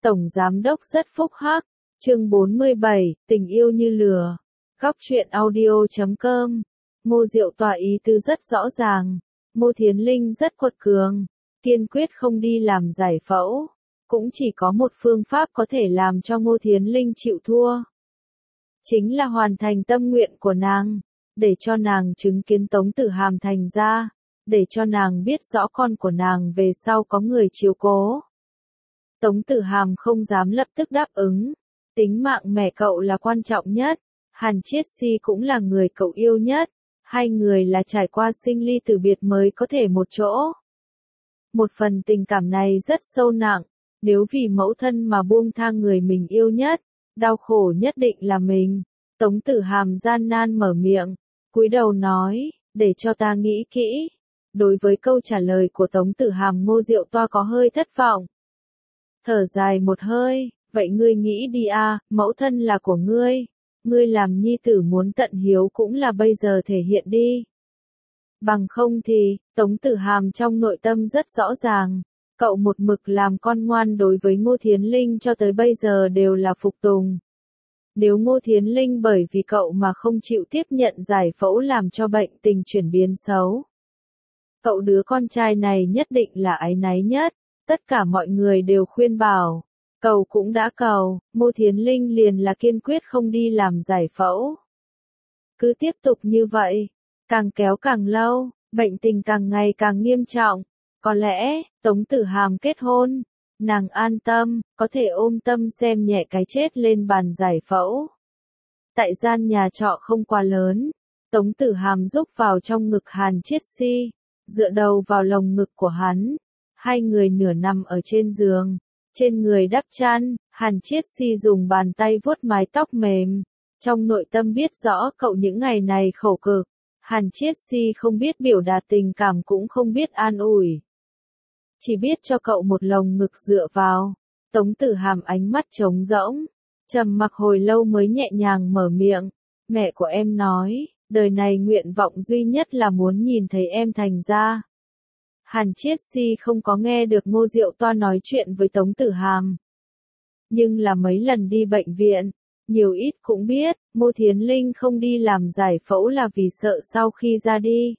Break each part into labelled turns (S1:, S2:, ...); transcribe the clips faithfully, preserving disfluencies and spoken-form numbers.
S1: Tổng giám đốc rất phúc hắc. Chương bốn mươi bảy, tình yêu như lửa. Góc truyện audio chấm com. Ngô Diệu tỏ ý tứ rất rõ ràng. Ngô Thiến Linh rất quật cường, kiên quyết không đi làm giải phẫu. Cũng chỉ có một phương pháp có thể làm cho Ngô Thiến Linh chịu thua. Chính là hoàn thành tâm nguyện của nàng, để cho nàng chứng kiến Tống Tử Hàm thành ra, để cho nàng biết rõ con của nàng về sau có người chiếu cố. Tống Tử Hàm không dám lập tức đáp ứng. Tính mạng mẹ cậu là quan trọng nhất. Hàn Chiết Si cũng là người cậu yêu nhất. Hai người là trải qua sinh ly tử biệt mới có thể một chỗ. Một phần tình cảm này rất sâu nặng. Nếu vì mẫu thân mà buông tha người mình yêu nhất, đau khổ nhất định là mình. Tống Tử Hàm gian nan mở miệng, cúi đầu nói, để cho ta nghĩ kỹ. Đối với câu trả lời của Tống Tử Hàm, Ngô Diệu Toa có hơi thất vọng. Thở dài một hơi, vậy ngươi nghĩ đi a, mẫu thân là của ngươi, ngươi làm nhi tử muốn tận hiếu cũng là bây giờ thể hiện đi. Bằng không thì, Tống Tử Hàm trong nội tâm rất rõ ràng, cậu một mực làm con ngoan đối với Ngô Thiến Linh cho tới bây giờ đều là phục tùng. Nếu Ngô Thiến Linh bởi vì cậu mà không chịu tiếp nhận giải phẫu làm cho bệnh tình chuyển biến xấu, cậu đứa con trai này nhất định là áy náy nhất. Tất cả mọi người đều khuyên bảo, cầu cũng đã cầu, Ngô Thiến Linh liền là kiên quyết không đi làm giải phẫu. Cứ tiếp tục như vậy, càng kéo càng lâu, bệnh tình càng ngày càng nghiêm trọng. Có lẽ, Tống Tử Hàm kết hôn, nàng an tâm, có thể ôm tâm xem nhẹ cái chết lên bàn giải phẫu. Tại gian nhà trọ không quá lớn, Tống Tử Hàm rúc vào trong ngực Hàn Chiết Si, dựa đầu vào lồng ngực của hắn. Hai người nửa nằm ở trên giường, trên người đắp chăn, Hàn Chiết Si dùng bàn tay vuốt mái tóc mềm. Trong nội tâm biết rõ cậu những ngày này khổ cực, Hàn Chiết Si không biết biểu đạt tình cảm cũng không biết an ủi. Chỉ biết cho cậu một lồng ngực dựa vào. Tống Tử Hàm ánh mắt trống rỗng, trầm mặc hồi lâu mới nhẹ nhàng mở miệng. Mẹ của em nói, đời này nguyện vọng duy nhất là muốn nhìn thấy em thành ra. Hàn Chiết Si không có nghe được Ngô Diệu Toa nói chuyện với Tống Tử Hàm. Nhưng là mấy lần đi bệnh viện, nhiều ít cũng biết, Ngô Thiến Linh không đi làm giải phẫu là vì sợ sau khi ra đi.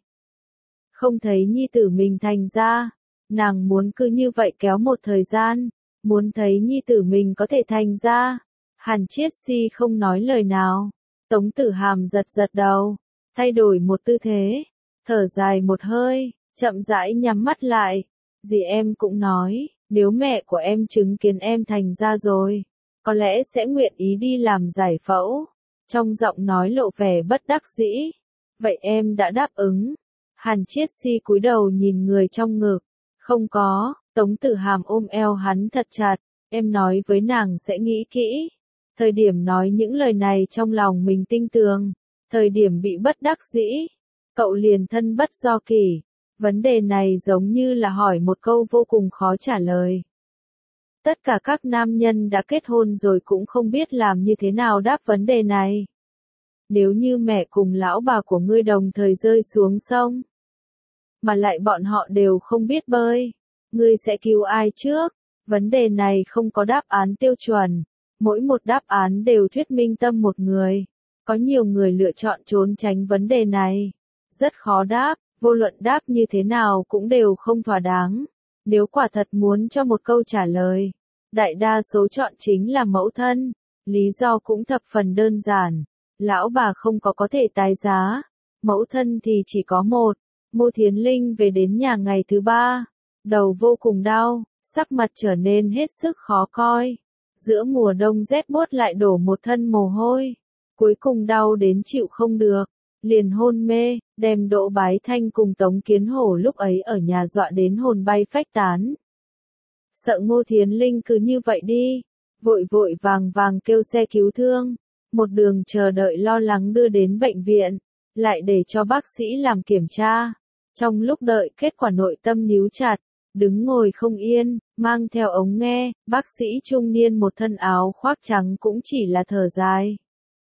S1: Không thấy nhi tử mình thành ra, nàng muốn cứ như vậy kéo một thời gian, muốn thấy nhi tử mình có thể thành ra. Hàn Chiết Si không nói lời nào, Tống Tử Hàm giật giật đầu, thay đổi một tư thế, thở dài một hơi. Chậm rãi nhắm mắt lại, dì em cũng nói, nếu mẹ của em chứng kiến em thành ra rồi, có lẽ sẽ nguyện ý đi làm giải phẫu. Trong giọng nói lộ vẻ bất đắc dĩ. Vậy em đã đáp ứng. Hàn Chiết Si cúi đầu nhìn người trong ngực. Không có, Tống Tử Hàm ôm eo hắn thật chặt, em nói với nàng sẽ nghĩ kỹ. Thời điểm nói những lời này trong lòng mình tinh tường, thời điểm bị bất đắc dĩ, cậu liền thân bất do kỷ. Vấn đề này giống như là hỏi một câu vô cùng khó trả lời. Tất cả các nam nhân đã kết hôn rồi cũng không biết làm như thế nào đáp vấn đề này. Nếu như mẹ cùng lão bà của ngươi đồng thời rơi xuống sông, mà lại bọn họ đều không biết bơi, ngươi sẽ cứu ai trước? Vấn đề này không có đáp án tiêu chuẩn, mỗi một đáp án đều thuyết minh tâm một người. Có nhiều người lựa chọn trốn tránh vấn đề này, rất khó đáp. Vô luận đáp như thế nào cũng đều không thỏa đáng. Nếu quả thật muốn cho một câu trả lời, đại đa số chọn chính là mẫu thân. Lý do cũng thập phần đơn giản. Lão bà không có có thể tái giá. Mẫu thân thì chỉ có một. Ngô Thiến Linh về đến nhà ngày thứ ba. Đầu vô cùng đau, sắc mặt trở nên hết sức khó coi. Giữa mùa đông rét buốt lại đổ một thân mồ hôi. Cuối cùng đau đến chịu không được. Liền hôn mê, đem Đỗ Bái Thanh cùng Tống Kiến Hổ lúc ấy ở nhà dọa đến hồn bay phách tán. Sợ Ngô Thiến Linh cứ như vậy đi, vội vội vàng vàng kêu xe cứu thương, một đường chờ đợi lo lắng đưa đến bệnh viện, lại để cho bác sĩ làm kiểm tra. Trong lúc đợi kết quả nội tâm níu chặt, đứng ngồi không yên, mang theo ống nghe, bác sĩ trung niên một thân áo khoác trắng cũng chỉ là thở dài.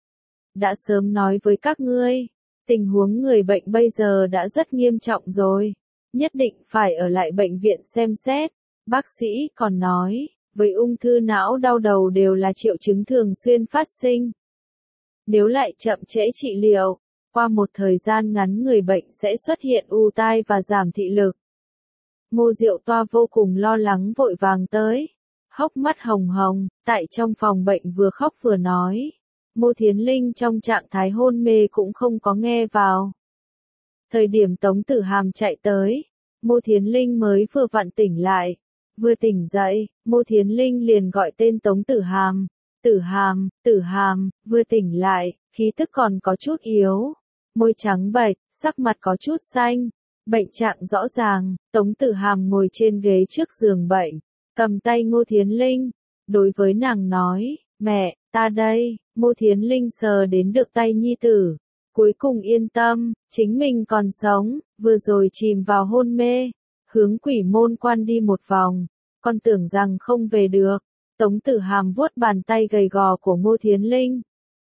S1: Đã sớm nói với các ngươi. Tình huống người bệnh bây giờ đã rất nghiêm trọng rồi, nhất định phải ở lại bệnh viện xem xét. Bác sĩ còn nói, với ung thư não đau đầu đều là triệu chứng thường xuyên phát sinh. Nếu lại chậm trễ trị liệu, qua một thời gian ngắn người bệnh sẽ xuất hiện ù tai và giảm thị lực. Ngô Diệu Toa vô cùng lo lắng vội vàng tới, hốc mắt hồng hồng, tại trong phòng bệnh vừa khóc vừa nói. Ngô Thiến Linh trong trạng thái hôn mê cũng không có nghe vào. Thời điểm Tống Tử Hàm chạy tới, Ngô Thiến Linh mới vừa vặn tỉnh lại. Vừa tỉnh dậy, Ngô Thiến Linh liền gọi tên Tống Tử Hàm. Tử Hàm, Tử Hàm, vừa tỉnh lại, khí tức còn có chút yếu. Môi trắng bệch, sắc mặt có chút xanh. Bệnh trạng rõ ràng, Tống Tử Hàm ngồi trên ghế trước giường bệnh, cầm tay Ngô Thiến Linh. Đối với nàng nói, mẹ, ta đây. Ngô Thiến Linh sờ đến được tay nhi tử. Cuối cùng yên tâm, chính mình còn sống, vừa rồi chìm vào hôn mê. Hướng Quỷ Môn Quan đi một vòng, con tưởng rằng không về được. Tống Tử Hàm vuốt bàn tay gầy gò của Ngô Thiến Linh.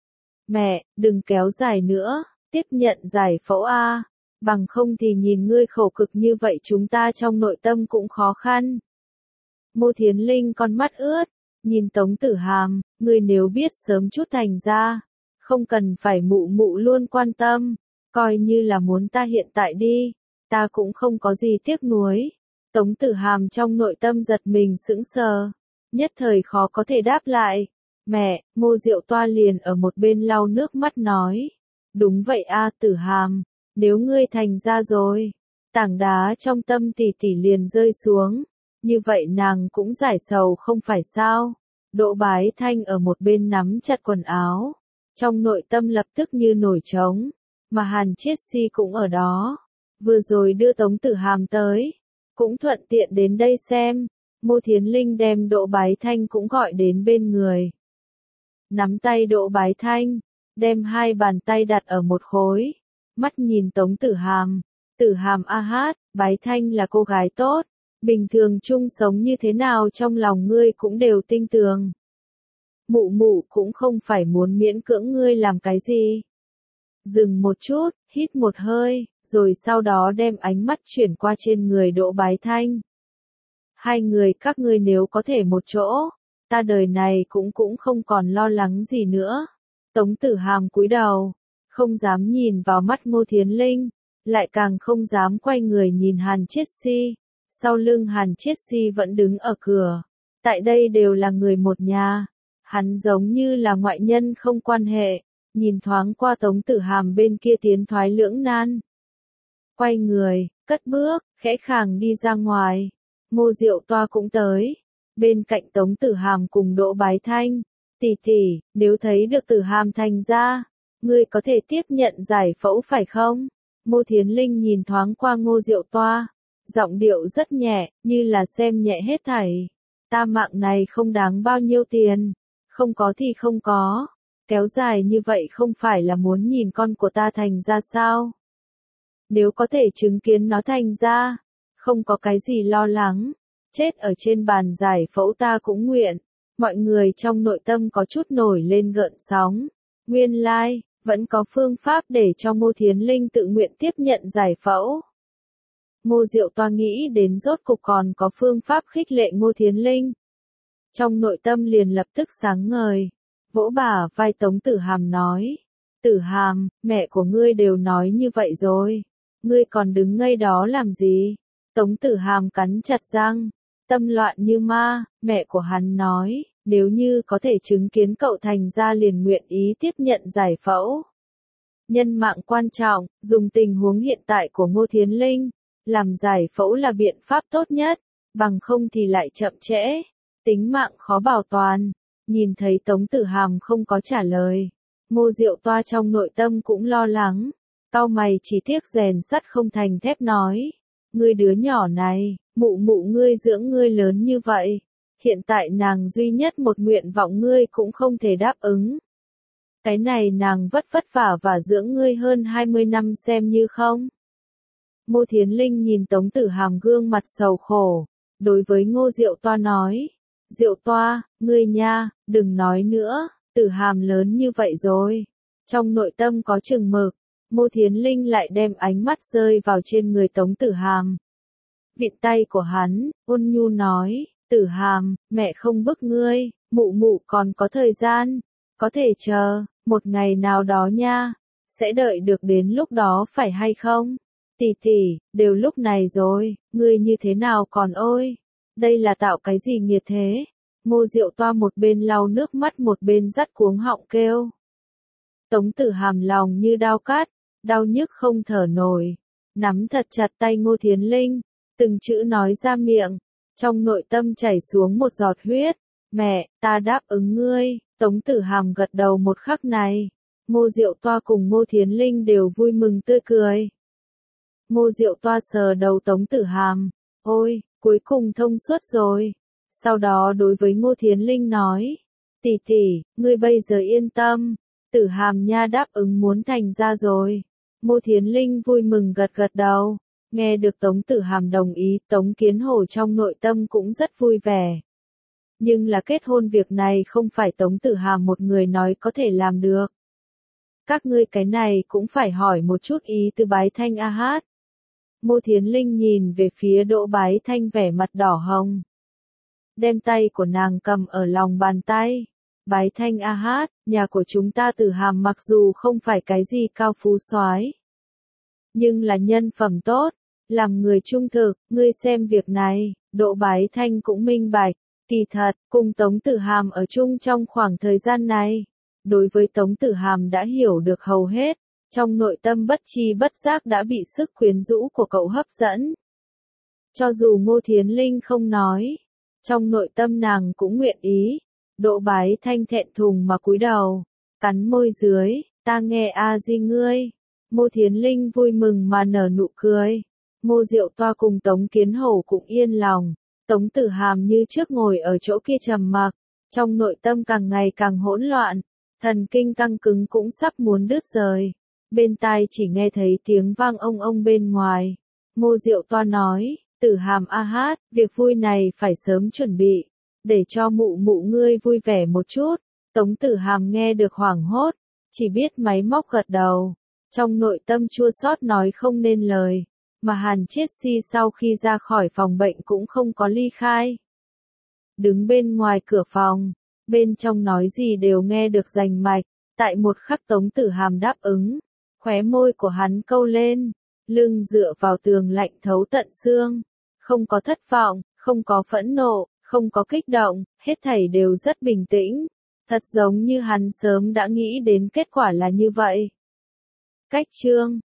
S1: Mẹ, đừng kéo dài nữa, tiếp nhận giải phẫu a, bằng không thì nhìn ngươi khổ cực như vậy chúng ta trong nội tâm cũng khó khăn. Ngô Thiến Linh con mắt ướt, nhìn Tống Tử Hàm, ngươi nếu biết sớm chút thành ra, không cần phải mụ mụ luôn quan tâm, coi như là muốn ta hiện tại đi, ta cũng không có gì tiếc nuối. Tống Tử Hàm trong nội tâm giật mình sững sờ, nhất thời khó có thể đáp lại. Mẹ, Ngô Diệu Toa liền ở một bên lau nước mắt nói. Đúng vậy a Tử Hàm, nếu ngươi thành ra rồi, tảng đá trong tâm tỷ tỷ liền rơi xuống, như vậy nàng cũng giải sầu không phải sao. Đỗ Bái Thanh ở một bên nắm chặt quần áo, trong nội tâm lập tức như nổi trống, mà Hàn Chiết Si cũng ở đó, vừa rồi đưa Tống Tử Hàm tới, cũng thuận tiện đến đây xem. Ngô Thiến Linh đem Đỗ Bái Thanh cũng gọi đến bên người. Nắm tay Đỗ Bái Thanh, đem hai bàn tay đặt ở một khối, mắt nhìn Tống Tử Hàm. Tử Hàm a hát, Bái Thanh là cô gái tốt, bình thường chung sống như thế nào trong lòng ngươi cũng đều tinh tường. Mụ mụ cũng không phải muốn miễn cưỡng ngươi làm cái gì. Dừng một chút, hít một hơi, rồi sau đó đem ánh mắt chuyển qua trên người Đỗ Bái Thanh. Hai người các ngươi nếu có thể một chỗ, ta đời này cũng cũng không còn lo lắng gì nữa. Tống Tử Hàm cúi đầu, không dám nhìn vào mắt Ngô Thiến Linh, lại càng không dám quay người nhìn Hàn Chiết Si. Sau lưng Hàn Chiết Si vẫn đứng ở cửa. Tại đây đều là người một nhà. Hắn giống như là ngoại nhân không quan hệ, nhìn thoáng qua Tống Tử Hàm bên kia tiến thoái lưỡng nan. Quay người, cất bước, khẽ khàng đi ra ngoài. Ngô Diệu Toa cũng tới, bên cạnh Tống Tử Hàm cùng Đỗ Bái Thanh. Tỷ tỷ, nếu thấy được Tử Hàm thành ra, ngươi có thể tiếp nhận giải phẫu phải không? Ngô Thiến Linh nhìn thoáng qua Ngô Diệu Toa, giọng điệu rất nhẹ, như là xem nhẹ hết thảy. Ta mạng này không đáng bao nhiêu tiền, không có thì không có, kéo dài như vậy không phải là muốn nhìn con của ta thành ra sao? Nếu có thể chứng kiến nó thành ra, không có cái gì lo lắng, chết ở trên bàn giải phẫu ta cũng nguyện. Mọi người trong nội tâm có chút nổi lên gợn sóng. Nguyên lai, like, vẫn có phương pháp để cho Ngô Thiến Linh tự nguyện tiếp nhận giải phẫu. Ngô Diệu Toa nghĩ đến rốt cục còn có phương pháp khích lệ Ngô Thiến Linh. Trong nội tâm liền lập tức sáng ngời, vỗ bả vai Tống Tử Hàm nói. Tử Hàm, mẹ của ngươi đều nói như vậy rồi, ngươi còn đứng ngây đó làm gì? Tống Tử Hàm cắn chặt răng, tâm loạn như ma, mẹ của hắn nói, nếu như có thể chứng kiến cậu thành ra liền nguyện ý tiếp nhận giải phẫu. Nhân mạng quan trọng, dùng tình huống hiện tại của Ngô Thiến Linh, làm giải phẫu là biện pháp tốt nhất, bằng không thì lại chậm trễ, tính mạng khó bảo toàn. Nhìn thấy Tống Tử Hàm không có trả lời, Ngô Diệu Toa trong nội tâm cũng lo lắng, cau mày chỉ tiếc rèn sắt không thành thép nói, ngươi đứa nhỏ này, mụ mụ ngươi dưỡng ngươi lớn như vậy, hiện tại nàng duy nhất một nguyện vọng ngươi cũng không thể đáp ứng. Cái này nàng vất vất vả và dưỡng ngươi hơn hai mươi năm xem như không. Ngô Thiến Linh nhìn Tống Tử Hàm gương mặt sầu khổ, đối với Ngô Diệu Toa nói, Diệu Toa, ngươi nha, đừng nói nữa, Tử Hàm lớn như vậy rồi. Trong nội tâm có chừng mực, Ngô Thiến Linh lại đem ánh mắt rơi vào trên người Tống Tử Hàm. Vịn tay của hắn, ôn nhu nói, Tử Hàm, mẹ không bức ngươi, mụ mụ còn có thời gian, có thể chờ, một ngày nào đó nha, sẽ đợi được đến lúc đó phải hay không? Tỷ tỷ, đều lúc này rồi, ngươi như thế nào còn ôi? Đây là tạo cái gì nghiệt thế? Ngô Diệu Toa một bên lau nước mắt một bên dắt cuống họng kêu. Tống Tử Hàm lòng như đao cắt, đau nhức không thở nổi, nắm thật chặt tay Ngô Thiến Linh, từng chữ nói ra miệng, trong nội tâm chảy xuống một giọt huyết. Mẹ, ta đáp ứng ngươi. Tống Tử Hàm gật đầu một khắc này, Ngô Diệu Toa cùng Ngô Thiến Linh đều vui mừng tươi cười. Ngô Diệu Toa sờ đầu Tống Tử Hàm, ôi, cuối cùng thông suốt rồi. Sau đó đối với Ngô Thiến Linh nói, tỷ tỷ, ngươi bây giờ yên tâm, Tử Hàm nha đáp ứng muốn thành ra rồi. Ngô Thiến Linh vui mừng gật gật đầu, nghe được Tống Tử Hàm đồng ý, Tống Kiến Hổ trong nội tâm cũng rất vui vẻ. Nhưng là kết hôn việc này không phải Tống Tử Hàm một người nói có thể làm được. Các ngươi cái này cũng phải hỏi một chút ý từ Bái Thanh a hát. Ngô Thiến Linh nhìn về phía Đỗ Bái Thanh vẻ mặt đỏ hồng. Đem tay của nàng cầm ở lòng bàn tay. Bái Thanh a hát, nhà của chúng ta Tử Hàm mặc dù không phải cái gì cao phú soái, nhưng là nhân phẩm tốt, làm người trung thực, ngươi xem việc này, Đỗ Bái Thanh cũng minh bạch. Kỳ thật, cùng Tống Tử Hàm ở chung trong khoảng thời gian này, đối với Tống Tử Hàm đã hiểu được hầu hết, trong nội tâm bất chi bất giác đã bị sức quyến rũ của cậu hấp dẫn. Cho dù Ngô Thiến Linh không nói, trong nội tâm nàng cũng nguyện ý. Đỗ Bái Thanh thẹn thùng mà cúi đầu, cắn môi dưới, ta nghe a di ngươi. Ngô Thiến Linh vui mừng mà nở nụ cười. Ngô Diệu Toa cùng Tống Kiến Hổ cũng yên lòng. Tống Tử Hàm như trước ngồi ở chỗ kia trầm mặc, trong nội tâm càng ngày càng hỗn loạn, thần kinh căng cứng cũng sắp muốn đứt rời. Bên tai chỉ nghe thấy tiếng vang ông ông bên ngoài. Ngô Diệu Toa nói, Tử Hàm a hát, việc vui này phải sớm chuẩn bị, để cho mụ mụ ngươi vui vẻ một chút. Tống Tử Hàm nghe được hoảng hốt, chỉ biết máy móc gật đầu, trong nội tâm chua xót nói không nên lời. Mà Hàn Chiết Si sau khi ra khỏi phòng bệnh cũng không có ly khai. Đứng bên ngoài cửa phòng, bên trong nói gì đều nghe được rành mạch, tại một khắc Tống Tử Hàm đáp ứng, khóe môi của hắn câu lên, lưng dựa vào tường lạnh thấu tận xương, không có thất vọng, không có phẫn nộ, không có kích động, hết thảy đều rất bình tĩnh, thật giống như hắn sớm đã nghĩ đến kết quả là như vậy. Cách chương